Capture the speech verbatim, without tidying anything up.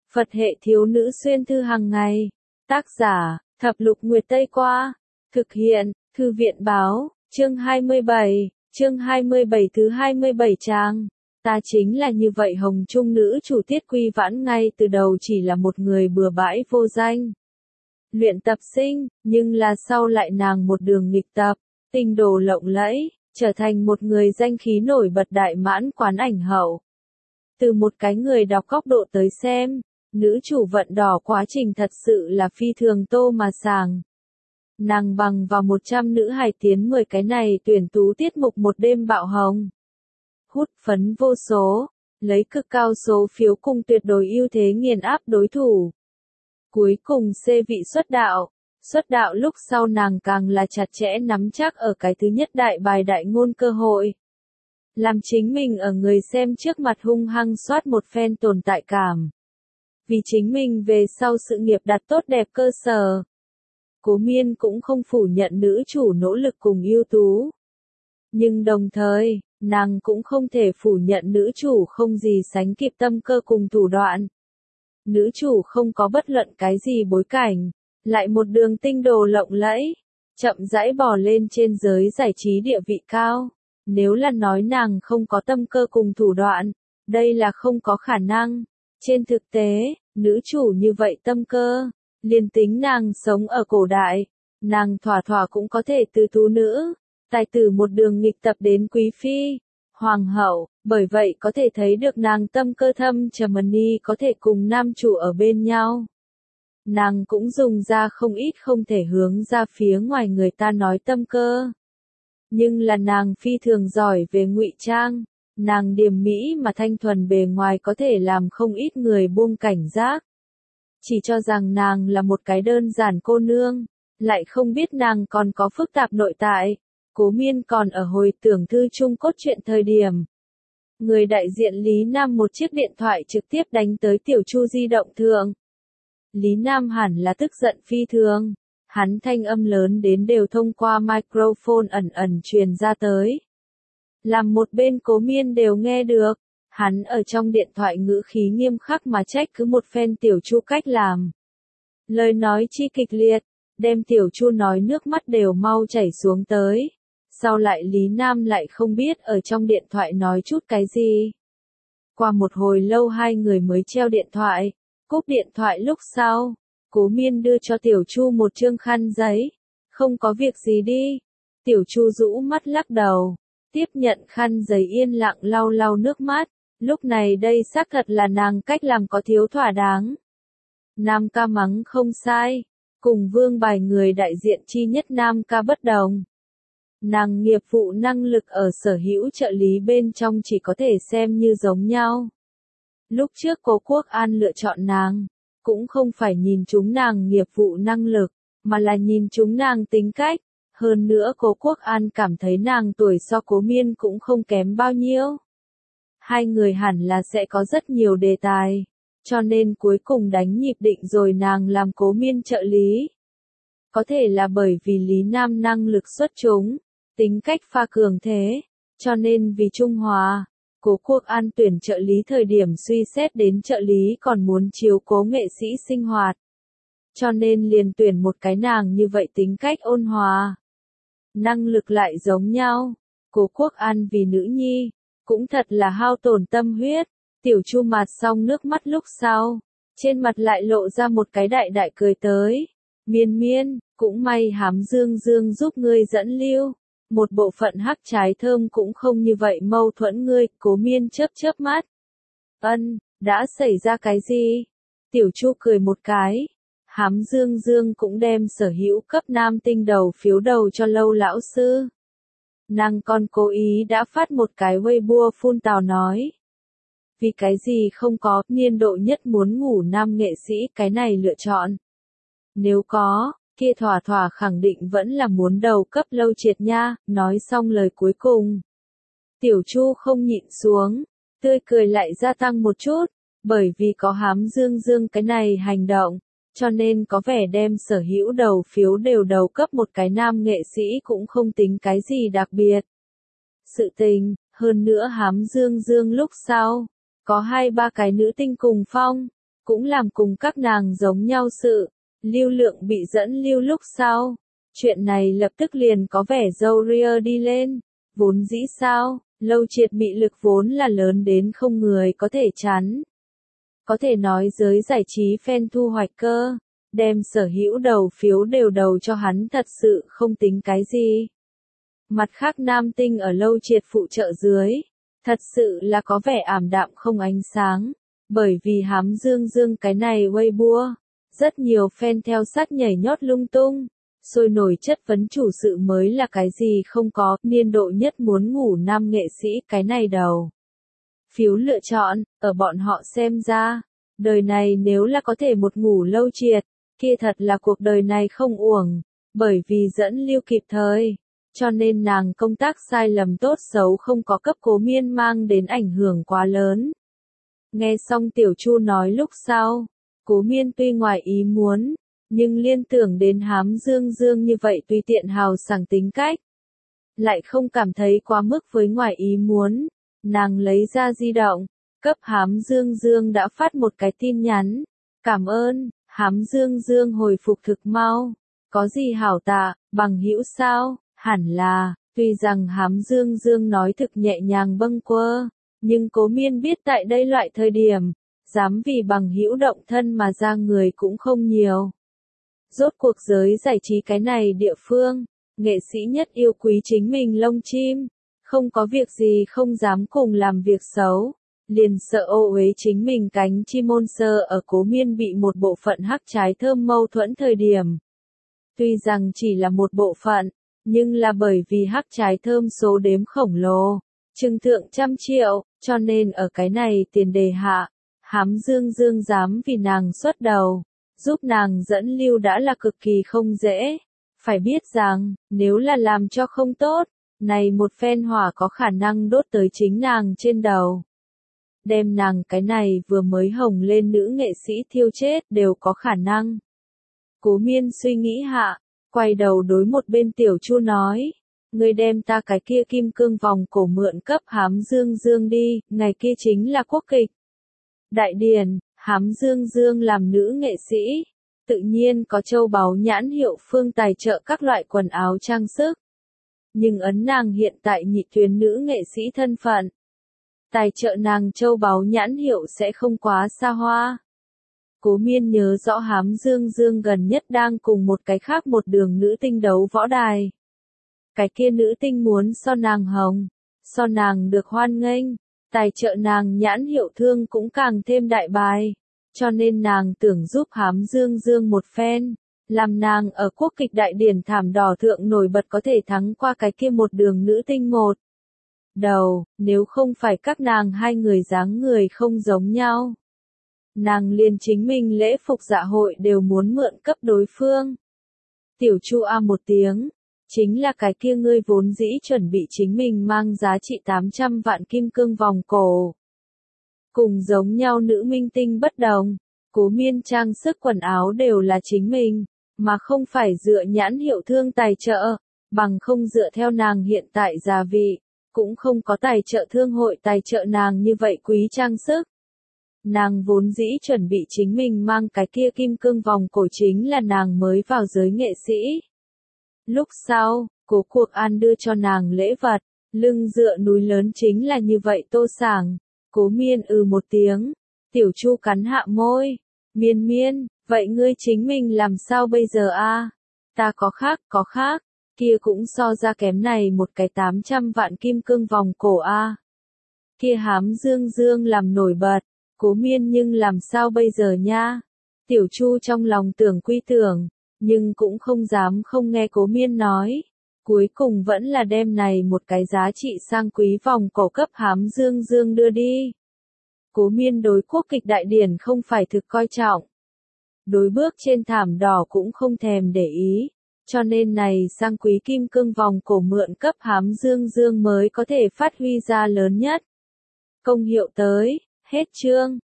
Phật hệ thiếu nữ xuyên thư hàng ngày. Tác giả, Thập Lục Nguyệt Tây Qua. Thực hiện, Thư viện báo, chương hai mươi bảy, chương hai mươi bảy thứ hai mươi bảy trang. Ta chính là như vậy Hồng Trung nữ chủ Tiết Quy Vãn ngay từ đầu chỉ là một người bừa bãi vô danh. Luyện tập sinh, nhưng là sau lại nàng một đường nghịch tập, tinh đồ lộng lẫy, trở thành một người danh khí nổi bật đại mãn quán ảnh hậu. Từ một cái người đọc góc độ tới xem, nữ chủ vận đỏ quá trình thật sự là phi thường tô mà sàng. Nàng bằng vào một trăm nữ hài tiến mười cái này tuyển tú tiết mục một đêm bạo hồng. Hút phấn vô số, lấy cực cao số phiếu cùng tuyệt đối ưu thế nghiền áp đối thủ. Cuối cùng C vị xuất đạo, xuất đạo lúc sau nàng càng là chặt chẽ nắm chắc ở cái thứ nhất đại bài đại ngôn cơ hội. Làm chính mình ở người xem trước mặt hung hăng soát một phen tồn tại cảm. Vì chính mình về sau sự nghiệp đặt tốt đẹp cơ sở. Cố Miên cũng không phủ nhận nữ chủ nỗ lực cùng ưu tú. Nhưng đồng thời, nàng cũng không thể phủ nhận nữ chủ không gì sánh kịp tâm cơ cùng thủ đoạn. Nữ chủ không có bất luận cái gì bối cảnh, lại một đường tinh đồ lộng lẫy, chậm rãi bò lên trên giới giải trí địa vị cao. Nếu là nói nàng không có tâm cơ cùng thủ đoạn, đây là không có khả năng. Trên thực tế, nữ chủ như vậy tâm cơ, liền tính nàng sống ở cổ đại, nàng thỏa thỏa cũng có thể từ tú nữ, tài tử một đường nghịch tập đến quý phi, hoàng hậu, bởi vậy có thể thấy được nàng tâm cơ thâm trầm ni có thể cùng nam chủ ở bên nhau. Nàng cũng dùng ra không ít không thể hướng ra phía ngoài người ta nói tâm cơ. Nhưng là nàng phi thường giỏi về ngụy trang, nàng điềm mỹ mà thanh thuần bề ngoài có thể làm không ít người buông cảnh giác. Chỉ cho rằng nàng là một cái đơn giản cô nương, lại không biết nàng còn có phức tạp nội tại. Cố Miên còn ở hồi tưởng thư chung cốt truyện thời điểm. Người đại diện Lý Nam một chiếc điện thoại trực tiếp đánh tới Tiểu Chu di động thượng. Lý Nam hẳn là tức giận phi thường. Hắn thanh âm lớn đến đều thông qua microphone ẩn ẩn truyền ra tới. Làm một bên Cố Miên đều nghe được. Hắn ở trong điện thoại ngữ khí nghiêm khắc mà trách cứ một phen Tiểu Chu cách làm. Lời nói chi kịch liệt, đem Tiểu Chu nói nước mắt đều mau chảy xuống tới. Sau lại Lý Nam lại không biết ở trong điện thoại nói chút cái gì. Qua một hồi lâu hai người mới treo điện thoại, cúp điện thoại lúc sau. Cố Miên đưa cho Tiểu Chu một trương khăn giấy. Không có việc gì đi. Tiểu Chu rũ mắt lắc đầu. Tiếp nhận khăn giấy yên lặng lau lau nước mắt. Lúc này đây xác thật là nàng cách làm có thiếu thỏa đáng. Nam ca mắng không sai. Cùng vương bài người đại diện chi nhất Nam ca bất đồng. Nàng nghiệp vụ năng lực ở sở hữu trợ lý bên trong chỉ có thể xem như giống nhau. Lúc trước Cố Quốc An lựa chọn nàng. Cũng không phải nhìn chúng nàng nghiệp vụ năng lực, mà là nhìn chúng nàng tính cách. Hơn nữa Cố Quốc An cảm thấy nàng tuổi so Cố Miên cũng không kém bao nhiêu. Hai người hẳn là sẽ có rất nhiều đề tài, cho nên cuối cùng đánh nhịp định rồi nàng làm Cố Miên trợ lý. Có thể là bởi vì Lý Nam năng lực xuất chúng, tính cách pha cường thế, cho nên vì trung hòa. Cố Quốc An tuyển trợ lý thời điểm suy xét đến trợ lý còn muốn chiếu cố nghệ sĩ sinh hoạt. Cho nên liền tuyển một cái nàng như vậy tính cách ôn hòa. Năng lực lại giống nhau. Cố Quốc An vì nữ nhi, cũng thật là hao tổn tâm huyết. Tiểu Chu mạt xong nước mắt lúc sau, trên mặt lại lộ ra một cái đại đại cười tới. Miên miên, cũng may Hám Dương Dương giúp ngươi dẫn lưu. Một bộ phận hắc trái thơm cũng không như vậy mâu thuẫn ngươi, Cố Miên chớp chớp mắt. Ân, đã xảy ra cái gì? Tiểu Chu cười một cái. Hám Dương Dương cũng đem sở hữu cấp nam tinh đầu phiếu đầu cho Lâu lão sư. Nàng còn cố ý đã phát một cái Weibo phun tào nói. Vì cái gì không có, niên độ nhất muốn ngủ nam nghệ sĩ cái này lựa chọn. Nếu có, kia thỏa thỏa khẳng định vẫn là muốn đầu cấp Lâu Triệt nha, nói xong lời cuối cùng. Tiểu Chu không nhịn xuống, tươi cười lại gia tăng một chút, bởi vì có Hám Dương Dương cái này hành động, cho nên có vẻ đem sở hữu đầu phiếu đều đầu cấp một cái nam nghệ sĩ cũng không tính cái gì đặc biệt. Sự tình, hơn nữa Hám Dương Dương lúc sau, có hai ba cái nữ tinh cùng phong, cũng làm cùng các nàng giống nhau sự. Lưu Lượng bị dẫn lưu lúc sau. Chuyện này lập tức liền có vẻ râu ria đi lên. Vốn dĩ sao, Lâu Triệt mị lực vốn là lớn đến không người có thể chắn. Có thể nói giới giải trí fan thu hoạch cơ, đem sở hữu đầu phiếu đều đầu cho hắn thật sự không tính cái gì. Mặt khác nam tinh ở Lâu Triệt phụ trợ dưới, thật sự là có vẻ ảm đạm không ánh sáng, bởi vì hám dương dương cái này Weibo, rất nhiều fan theo sát nhảy nhót lung tung, sôi nổi chất vấn chủ sự mới là cái gì không có, niên độ nhất muốn ngủ nam nghệ sĩ cái này đầu. Phiếu lựa chọn, ở bọn họ xem ra, đời này nếu là có thể một ngủ Lâu Triệt, kia thật là cuộc đời này không uổng, bởi vì dẫn lưu kịp thời, cho nên nàng công tác sai lầm tốt xấu không có cấp Cố Miên mang đến ảnh hưởng quá lớn. Nghe xong Tiểu Chu nói lúc sau, Cố Miên tuy ngoài ý muốn, nhưng liên tưởng đến hám dương dương như vậy tùy tiện hào sảng tính cách, lại không cảm thấy quá mức với ngoài ý muốn. Nàng lấy ra di động, cấp hám dương dương đã phát một cái tin nhắn. Cảm ơn, hám dương dương hồi phục thực mau. Có gì hảo tạ, bằng hữu sao, hẳn là, tuy rằng hám dương dương nói thực nhẹ nhàng bâng quơ, nhưng Cố Miên biết tại đây loại thời điểm, dám vì bằng hữu động thân mà ra người cũng không nhiều. Rốt cuộc giới giải trí cái này địa phương, nghệ sĩ nhất yêu quý chính mình lông chim, không có việc gì không dám cùng làm việc xấu, liền sợ ô uế chính mình cánh chim môn sơ ở Cố Miên bị một bộ phận hắc trái thơm mâu thuẫn thời điểm. Tuy rằng chỉ là một bộ phận, nhưng là bởi vì hắc trái thơm số đếm khổng lồ, trưng thượng trăm triệu, cho nên ở cái này tiền đề hạ, hám dương dương dám vì nàng xuất đầu, giúp nàng dẫn lưu đã là cực kỳ không dễ. Phải biết rằng, nếu là làm cho không tốt, này một phen hỏa có khả năng đốt tới chính nàng trên đầu. Đem nàng cái này vừa mới hồng lên nữ nghệ sĩ thiêu chết đều có khả năng. Cố Miên suy nghĩ hạ, quay đầu đối một bên Tiểu Chu nói, người đem ta cái kia kim cương vòng cổ mượn cấp hám dương dương đi, ngày kia chính là quốc kịch. Đại điển, hám dương dương làm nữ nghệ sĩ, tự nhiên có châu báu nhãn hiệu phương tài trợ các loại quần áo trang sức. Nhưng ấn nàng hiện tại nhị tuyến nữ nghệ sĩ thân phận, tài trợ nàng châu báu nhãn hiệu sẽ không quá xa hoa. Cố Miên nhớ rõ hám dương dương gần nhất đang cùng một cái khác một đường nữ tinh đấu võ đài. Cái kia nữ tinh muốn so nàng hồng, so nàng được hoan nghênh, tài trợ nàng nhãn hiệu thương cũng càng thêm đại bài. Cho nên nàng tưởng giúp hám dương dương một phen, làm nàng ở quốc kịch đại điển thảm đỏ thượng nổi bật có thể thắng qua cái kia một đường nữ tinh một đầu, nếu không phải các nàng hai người dáng người không giống nhau. Nàng liền chính mình lễ phục dạ hội đều muốn mượn cấp đối phương. Tiểu Chu a một tiếng, chính là cái kia ngươi vốn dĩ chuẩn bị chính mình mang giá trị tám trăm vạn kim cương vòng cổ. Cùng giống nhau nữ minh tinh bất đồng, Cố Miên trang sức quần áo đều là chính mình, mà không phải dựa nhãn hiệu thương tài trợ, bằng không dựa theo nàng hiện tại giá vị, cũng không có tài trợ thương hội tài trợ nàng như vậy quý trang sức. Nàng vốn dĩ chuẩn bị chính mình mang cái kia kim cương vòng cổ chính là nàng mới vào giới nghệ sĩ. Lúc sau, Cố Cuộc An đưa cho nàng lễ vật, lưng dựa núi lớn chính là như vậy tô sảng. Cố Miên ừ một tiếng, Tiểu Chu cắn hạ môi, Miên Miên, vậy ngươi chính mình làm sao bây giờ a? Ta có khác, có khác, kia cũng so ra kém này một cái tám trăm vạn kim cương vòng cổ a. Kia hám dương dương làm nổi bật, Cố Miên nhưng làm sao bây giờ nha? Tiểu Chu trong lòng tưởng quy tưởng, nhưng cũng không dám không nghe Cố Miên nói. Cuối cùng vẫn là đem này một cái giá trị sang quý vòng cổ cấp hám dương dương đưa đi. Cố Miên đối quốc kịch đại điển không phải thực coi trọng. Đối bước trên thảm đỏ cũng không thèm để ý. Cho nên này sang quý kim cương vòng cổ mượn cấp hám dương dương mới có thể phát huy ra lớn nhất. Công hiệu tới, hết chương.